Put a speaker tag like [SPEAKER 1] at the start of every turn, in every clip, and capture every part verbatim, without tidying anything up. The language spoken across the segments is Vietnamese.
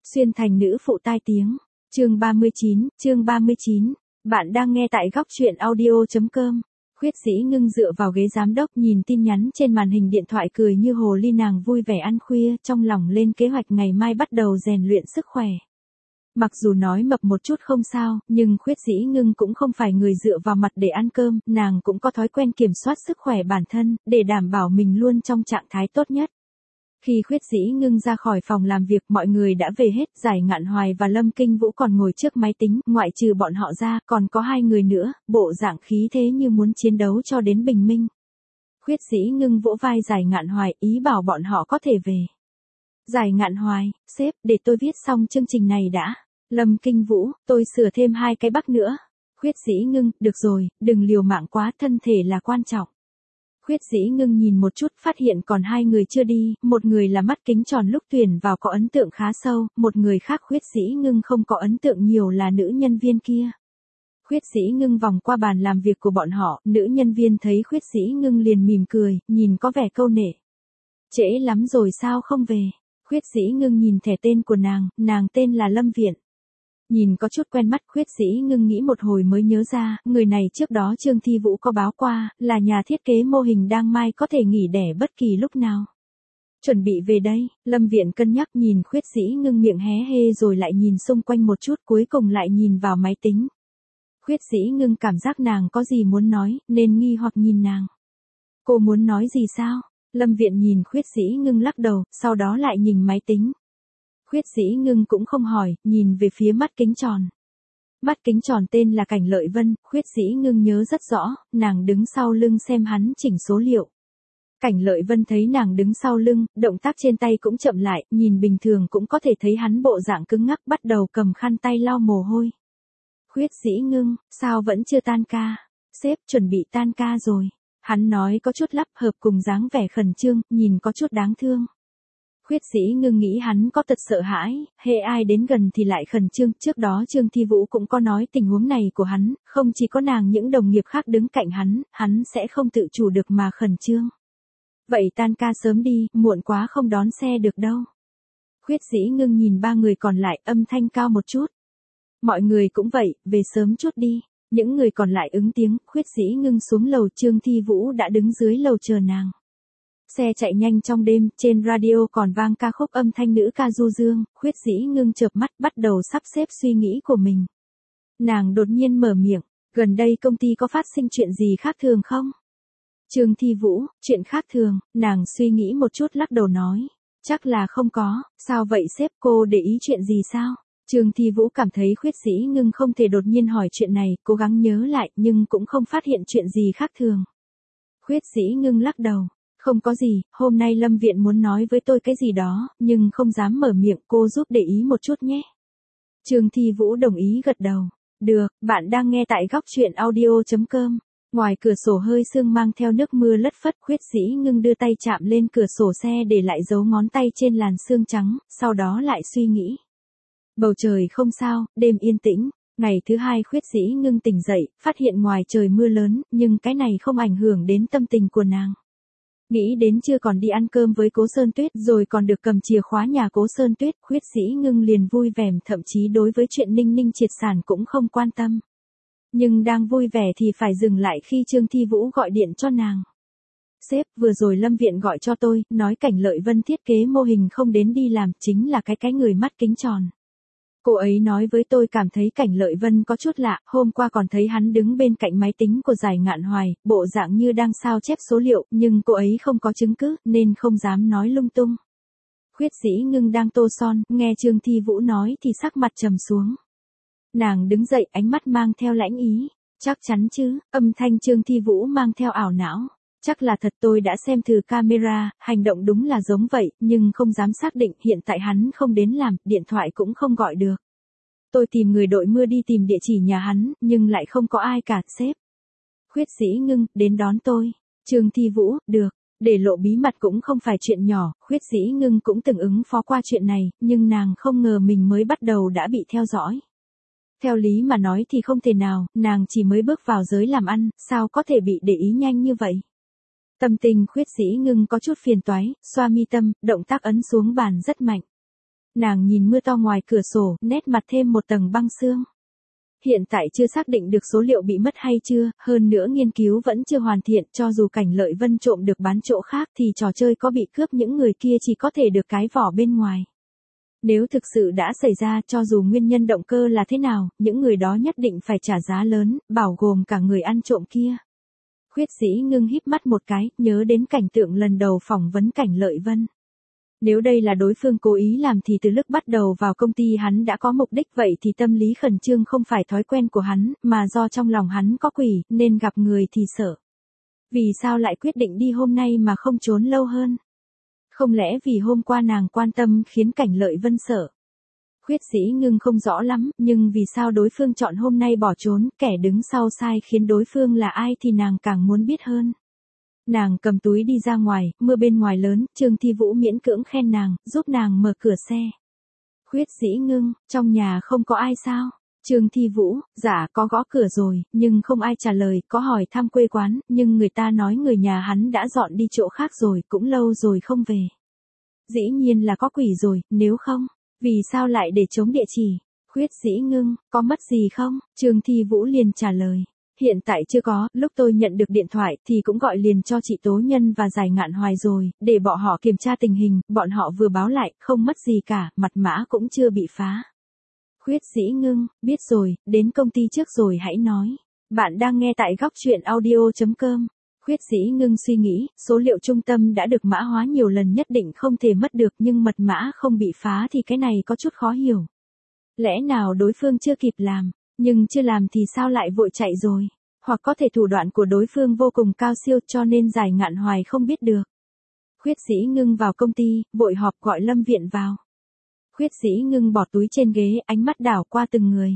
[SPEAKER 1] Xuyên thành nữ phụ tai tiếng. Chương ba mươi chín, chương ba mươi chín. Bạn đang nghe tại góc truyện audio chấm com. Khuyết Dĩ Ngưng dựa vào ghế giám đốc nhìn tin nhắn trên màn hình điện thoại cười như hồ ly, nàng vui vẻ ăn khuya, trong lòng lên kế hoạch ngày mai bắt đầu rèn luyện sức khỏe. Mặc dù nói mập một chút không sao, nhưng Khuyết Dĩ Ngưng cũng không phải người dựa vào mặt để ăn cơm, nàng cũng có thói quen kiểm soát sức khỏe bản thân, để đảm bảo mình luôn trong trạng thái tốt nhất. Khi Khuyết Dĩ Ngưng ra khỏi phòng làm việc, mọi người đã về hết, Giải Ngạn Hoài và Lâm Kinh Vũ còn ngồi trước máy tính, ngoại trừ bọn họ ra, còn có hai người nữa, bộ dạng khí thế như muốn chiến đấu cho đến bình minh. Khuyết Dĩ Ngưng vỗ vai Giải Ngạn Hoài, ý bảo bọn họ có thể về. Giải Ngạn Hoài, sếp, để tôi viết xong chương trình này đã. Lâm Kinh Vũ, tôi sửa thêm hai cái bắc nữa. Khuyết Dĩ Ngưng, được rồi, đừng liều mạng quá, thân thể là quan trọng. Khuyết Dĩ Ngưng nhìn một chút, phát hiện còn hai người chưa đi, một người là mắt kính tròn lúc tuyển vào có ấn tượng khá sâu, một người khác Khuyết Dĩ Ngưng không có ấn tượng nhiều là nữ nhân viên kia. Khuyết Dĩ Ngưng vòng qua bàn làm việc của bọn họ, nữ nhân viên thấy Khuyết Dĩ Ngưng liền mỉm cười, nhìn có vẻ câu nệ. Trễ lắm rồi sao không về? Khuyết Dĩ Ngưng nhìn thẻ tên của nàng, nàng tên là Lâm Viện. Nhìn có chút quen mắt, Khuyết Dĩ Ngưng nghĩ một hồi mới nhớ ra, người này trước đó Trương Thi Vũ có báo qua, là nhà thiết kế mô hình đang mai có thể nghỉ đẻ bất kỳ lúc nào. Chuẩn bị về đây, Lâm Viện cân nhắc, nhìn Khuyết Dĩ Ngưng miệng hé hê rồi lại nhìn xung quanh một chút, cuối cùng lại nhìn vào máy tính. Khuyết Dĩ Ngưng cảm giác nàng có gì muốn nói, nên nghi hoặc nhìn nàng. Cô muốn nói gì sao? Lâm Viện nhìn Khuyết Dĩ Ngưng lắc đầu, sau đó lại nhìn máy tính. Khuyết Dĩ Ngưng cũng không hỏi, nhìn về phía mắt kính tròn. Mắt kính tròn tên là Cảnh Lợi Vân, Khuyết Dĩ Ngưng nhớ rất rõ, nàng đứng sau lưng xem hắn chỉnh số liệu. Cảnh Lợi Vân thấy nàng đứng sau lưng, động tác trên tay cũng chậm lại, nhìn bình thường cũng có thể thấy hắn bộ dạng cứng ngắc, bắt đầu cầm khăn tay lau mồ hôi. Khuyết Dĩ Ngưng, sao vẫn chưa tan ca? Sếp chuẩn bị tan ca rồi. Hắn nói có chút lắp hợp cùng dáng vẻ khẩn trương, nhìn có chút đáng thương. Khuyết Dĩ Ngưng nghĩ hắn có tật sợ hãi, hễ ai đến gần thì lại khẩn trương, trước đó Trương Thi Vũ cũng có nói tình huống này của hắn, không chỉ có nàng, những đồng nghiệp khác đứng cạnh hắn, hắn sẽ không tự chủ được mà khẩn trương. Vậy tan ca sớm đi, muộn quá không đón xe được đâu. Khuyết Dĩ Ngưng nhìn ba người còn lại, âm thanh cao một chút. Mọi người cũng vậy, về sớm chút đi. Những người còn lại ứng tiếng, Khuyết Dĩ Ngưng xuống lầu, Trương Thi Vũ đã đứng dưới lầu chờ nàng. Xe chạy nhanh trong đêm, trên radio còn vang ca khúc âm thanh nữ ca du dương, Khuyết Dĩ Ngưng chợp mắt, bắt đầu sắp xếp suy nghĩ của mình. Nàng đột nhiên mở miệng, gần đây công ty có phát sinh chuyện gì khác thường không? Trương Thi Vũ, chuyện khác thường, nàng suy nghĩ một chút lắc đầu nói, chắc là không có, sao vậy sếp, cô để ý chuyện gì sao? Trương Thi Vũ cảm thấy Khuyết Dĩ Ngưng không thể đột nhiên hỏi chuyện này, cố gắng nhớ lại nhưng cũng không phát hiện chuyện gì khác thường. Khuyết Dĩ Ngưng lắc đầu. Không có gì, hôm nay Lâm Viện muốn nói với tôi cái gì đó, nhưng không dám mở miệng, cô giúp để ý một chút nhé. Trương Thi Vũ đồng ý gật đầu. Được, bạn đang nghe tại góc truyện audio chấm com. Ngoài cửa sổ hơi sương mang theo nước mưa lất phất, Khuyết Dĩ Ngưng đưa tay chạm lên cửa sổ xe để lại dấu ngón tay trên làn sương trắng, sau đó lại suy nghĩ. Bầu trời không sao, đêm yên tĩnh. Ngày thứ hai Khuyết Dĩ Ngưng tỉnh dậy, phát hiện ngoài trời mưa lớn, nhưng cái này không ảnh hưởng đến tâm tình của nàng. Nghĩ đến chưa còn đi ăn cơm với Cố Sơn Tuyết rồi còn được cầm chìa khóa nhà Cố Sơn Tuyết, Khuyết Dĩ Ngưng liền vui vẻ, thậm chí đối với chuyện Ninh Ninh triệt sản cũng không quan tâm. Nhưng đang vui vẻ thì phải dừng lại khi Trương Thi Vũ gọi điện cho nàng. Sếp, vừa rồi Lâm Viện gọi cho tôi, nói Cảnh Lợi Vân thiết kế mô hình không đến đi làm, chính là cái cái người mắt kính tròn. Cô ấy nói với tôi cảm thấy Cảnh Lợi Vân có chút lạ, hôm qua còn thấy hắn đứng bên cạnh máy tính của Giải Ngạn Hoài, bộ dạng như đang sao chép số liệu, nhưng cô ấy không có chứng cứ, nên không dám nói lung tung. Khuyết Dĩ Ngưng đang tô son, nghe Trương Thi Vũ nói thì sắc mặt trầm xuống. Nàng đứng dậy, ánh mắt mang theo lãnh ý. Chắc chắn chứ, âm thanh Trương Thi Vũ mang theo ảo não. Chắc là thật, tôi đã xem thử camera, hành động đúng là giống vậy, nhưng không dám xác định, hiện tại hắn không đến làm, điện thoại cũng không gọi được. Tôi tìm người đội mưa đi tìm địa chỉ nhà hắn, nhưng lại không có ai cả, sếp. Khuyết Dĩ Ngưng, đến đón tôi. Trương Thi Vũ, được, để lộ bí mật cũng không phải chuyện nhỏ, Khuyết Dĩ Ngưng cũng từng ứng phó qua chuyện này, nhưng nàng không ngờ mình mới bắt đầu đã bị theo dõi. Theo lý mà nói thì không thể nào, nàng chỉ mới bước vào giới làm ăn, sao có thể bị để ý nhanh như vậy. Tâm tình Khuyết Dĩ Ngưng có chút phiền toái, xoa mi tâm, động tác ấn xuống bàn rất mạnh. Nàng nhìn mưa to ngoài cửa sổ, nét mặt thêm một tầng băng sương. Hiện tại chưa xác định được số liệu bị mất hay chưa, hơn nữa nghiên cứu vẫn chưa hoàn thiện, cho dù Cảnh Lợi Vân trộm được bán chỗ khác thì trò chơi có bị cướp những người kia chỉ có thể được cái vỏ bên ngoài. Nếu thực sự đã xảy ra, cho dù nguyên nhân động cơ là thế nào, những người đó nhất định phải trả giá lớn, bao gồm cả người ăn trộm kia. Khuyết Dĩ Ngưng híp mắt một cái, nhớ đến cảnh tượng lần đầu phỏng vấn Cảnh Lợi Vân. Nếu đây là đối phương cố ý làm thì từ lúc bắt đầu vào công ty hắn đã có mục đích, vậy thì tâm lý khẩn trương không phải thói quen của hắn, mà do trong lòng hắn có quỷ, nên gặp người thì sợ. Vì sao lại quyết định đi hôm nay mà không trốn lâu hơn? Không lẽ vì hôm qua nàng quan tâm khiến Cảnh Lợi Vân sợ? Khuyết Dĩ Ngưng không rõ lắm, nhưng vì sao đối phương chọn hôm nay bỏ trốn, kẻ đứng sau sai khiến đối phương là ai thì nàng càng muốn biết hơn. Nàng cầm túi đi ra ngoài, mưa bên ngoài lớn, Trương Thi Vũ miễn cưỡng khen nàng, giúp nàng mở cửa xe. Khuyết Dĩ Ngưng, trong nhà không có ai sao? Trương Thi Vũ, dạ có gõ cửa rồi, nhưng không ai trả lời, có hỏi thăm quê quán, nhưng người ta nói người nhà hắn đã dọn đi chỗ khác rồi, cũng lâu rồi không về. Dĩ nhiên là có quỷ rồi, nếu không, vì sao lại để trống địa chỉ? Khuyết Dĩ Ngưng, có mất gì không? Trương Thi Vũ liền trả lời. Hiện tại chưa có, lúc tôi nhận được điện thoại thì cũng gọi liền cho chị Tố Nhân và Giải Ngạn Hoài rồi, để bọn họ kiểm tra tình hình, bọn họ vừa báo lại, không mất gì cả, mật mã cũng chưa bị phá. Khuyết Dĩ Ngưng, biết rồi, đến công ty trước rồi hãy nói. Bạn đang nghe tại góc truyện audio chấm com. Khuyết Dĩ Ngưng suy nghĩ, số liệu trung tâm đã được mã hóa nhiều lần nhất định không thể mất được, nhưng mật mã không bị phá thì cái này có chút khó hiểu. Lẽ nào đối phương chưa kịp làm? Nhưng chưa làm thì sao lại vội chạy rồi? Hoặc có thể thủ đoạn của đối phương vô cùng cao siêu cho nên Giải Ngạn Hoài không biết được. Khuyết Dĩ Ngưng vào công ty, vội họp gọi Lâm Viện vào. Khuyết Dĩ Ngưng bỏ túi trên ghế, ánh mắt đảo qua từng người.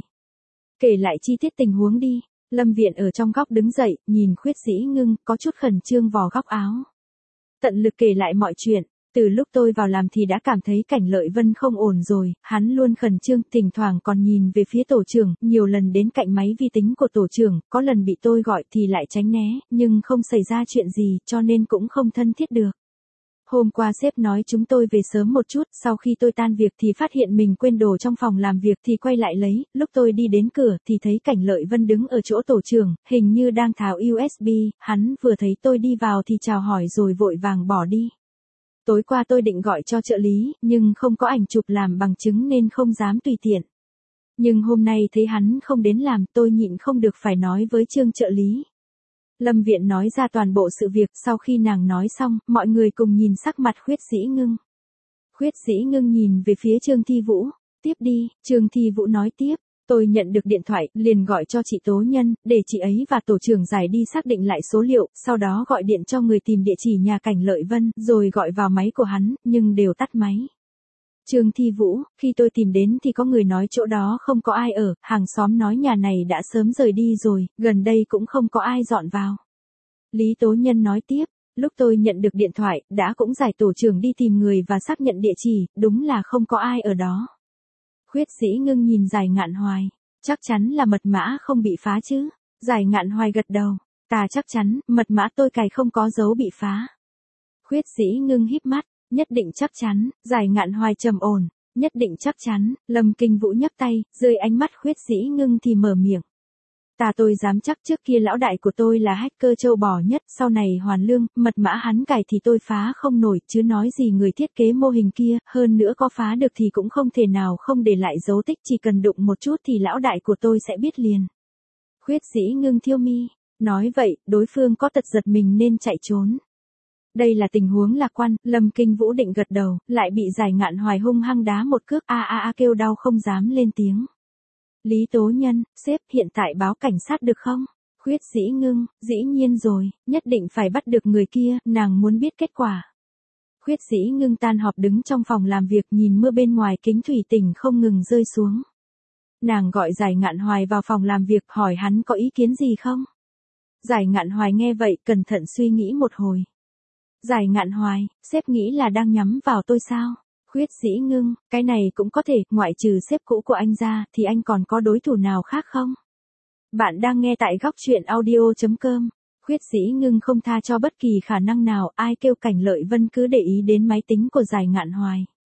[SPEAKER 1] Kể lại chi tiết tình huống đi. Lâm Viện ở trong góc đứng dậy, nhìn Khuyết Dĩ Ngưng, có chút khẩn trương vò góc áo. Tận lực kể lại mọi chuyện. Từ lúc tôi vào làm thì đã cảm thấy Cảnh Lợi Vân không ổn rồi, hắn luôn khẩn trương, thỉnh thoảng còn nhìn về phía tổ trưởng, nhiều lần đến cạnh máy vi tính của tổ trưởng, có lần bị tôi gọi thì lại tránh né, nhưng không xảy ra chuyện gì, cho nên cũng không thân thiết được. Hôm qua sếp nói chúng tôi về sớm một chút, sau khi tôi tan việc thì phát hiện mình quên đồ trong phòng làm việc thì quay lại lấy, lúc tôi đi đến cửa thì thấy Cảnh Lợi Vân đứng ở chỗ tổ trưởng, hình như đang tháo u ét bê, hắn vừa thấy tôi đi vào thì chào hỏi rồi vội vàng bỏ đi. Tối qua tôi định gọi cho trợ lý, nhưng không có ảnh chụp làm bằng chứng nên không dám tùy tiện. Nhưng hôm nay thấy hắn không đến làm, tôi nhịn không được phải nói với Trương trợ lý. Lâm Viện nói ra toàn bộ sự việc, sau khi nàng nói xong, mọi người cùng nhìn sắc mặt Khuyết Dĩ Ngưng. Khuyết Dĩ Ngưng nhìn về phía Trương Thi Vũ. Tiếp đi, Trương Thi Vũ nói tiếp. Tôi nhận được điện thoại, liền gọi cho chị Tố Nhân, để chị ấy và tổ trưởng Giải đi xác định lại số liệu, sau đó gọi điện cho người tìm địa chỉ nhà Cảnh Lợi Vân, rồi gọi vào máy của hắn, nhưng đều tắt máy. Trương Thi Vũ, khi tôi tìm đến thì có người nói chỗ đó không có ai ở, hàng xóm nói nhà này đã sớm rời đi rồi, gần đây cũng không có ai dọn vào. Lý Tố Nhân nói tiếp, lúc tôi nhận được điện thoại, đã cũng giải tổ trưởng đi tìm người và xác nhận địa chỉ, đúng là không có ai ở đó. Khuyết Dĩ Ngưng nhìn Giải Ngạn Hoài, chắc chắn là mật mã không bị phá chứ? Giải Ngạn Hoài gật đầu, ta chắc chắn, mật mã tôi cài không có dấu bị phá. Khuyết Dĩ Ngưng híp mắt, nhất định chắc chắn, Giải Ngạn Hoài trầm ổn, nhất định chắc chắn, Lâm Kinh Vũ nhấc tay, dưới ánh mắt Khuyết Dĩ Ngưng thì mở miệng. Ta tôi dám chắc trước kia lão đại của tôi là hacker châu bò nhất, sau này hoàn lương, mật mã hắn cài thì tôi phá không nổi, chứ nói gì người thiết kế mô hình kia, hơn nữa có phá được thì cũng không thể nào không để lại dấu tích, chỉ cần đụng một chút thì lão đại của tôi sẽ biết liền. Khuyết Dĩ Ngưng thiêu mi, nói vậy, đối phương có tật giật mình nên chạy trốn. Đây là tình huống lạc quan, Lâm Kinh Vũ định gật đầu, lại bị Giải Ngạn Hoài hung hăng đá một cước, a a a kêu đau không dám lên tiếng. Lý Tố Nhân, sếp hiện tại báo cảnh sát được không? Khuyết Dĩ Ngưng, dĩ nhiên rồi, nhất định phải bắt được người kia, nàng muốn biết kết quả. Khuyết Dĩ Ngưng tan họp đứng trong phòng làm việc nhìn mưa bên ngoài kính thủy tinh không ngừng rơi xuống. Nàng gọi Giải Ngạn Hoài vào phòng làm việc hỏi hắn có ý kiến gì không? Giải Ngạn Hoài nghe vậy cẩn thận suy nghĩ một hồi. Giải Ngạn Hoài, sếp nghĩ là đang nhắm vào tôi sao? Khuyết Dĩ Ngưng, cái này cũng có thể, ngoại trừ sếp cũ của anh ra, thì anh còn có đối thủ nào khác không? Bạn đang nghe tại góc truyện audio chấm com. Khuyết Dĩ Ngưng không tha cho bất kỳ khả năng nào, ai kêu Cảnh Lợi Vân cứ để ý đến máy tính của Giải Ngạn Hoài.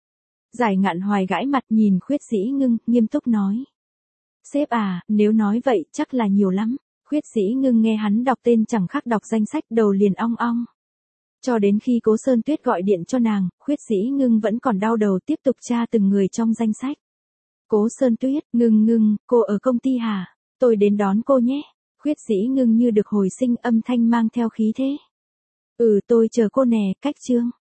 [SPEAKER 1] Giải Ngạn Hoài gãi mặt nhìn Khuyết Dĩ Ngưng, nghiêm túc nói. Sếp à, nếu nói vậy chắc là nhiều lắm. Khuyết Dĩ Ngưng nghe hắn đọc tên chẳng khác đọc danh sách đầu liền ong ong. Cho đến khi Cố Sơn Tuyết gọi điện cho nàng, Khuyết Dĩ Ngưng vẫn còn đau đầu tiếp tục tra từng người trong danh sách. Cố Sơn Tuyết, Ngưng Ngưng, cô ở công ty hả? Tôi đến đón cô nhé. Khuyết Dĩ Ngưng như được hồi sinh, âm thanh mang theo khí thế. Ừ, tôi chờ cô nè, cách Trương.